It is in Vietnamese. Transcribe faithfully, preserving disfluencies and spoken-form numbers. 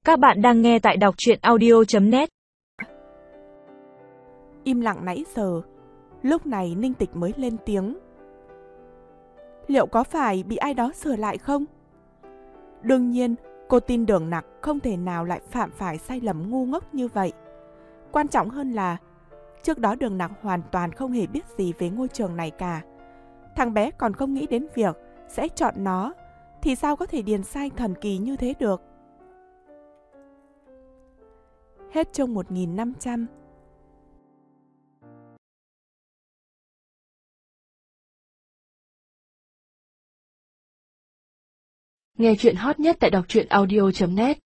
Các bạn đang nghe tại đọc truyện audio chấm net. Im lặng nãy giờ, lúc này Ninh Tịch mới lên tiếng. Liệu có phải bị ai đó sửa lại không? Đương nhiên, cô tin Đường Nặc không thể nào lại phạm phải sai lầm ngu ngốc như vậy. Quan trọng hơn là, trước đó Đường Nặc hoàn toàn không hề biết gì về ngôi trường này cả. Thằng bé còn không nghĩ đến việc sẽ chọn nó, thì sao có thể điền sai thần kỳ như thế được? Hết chương một nghìn năm trăm. Nghe chuyện hot nhất tại đọc truyện audio chấm net.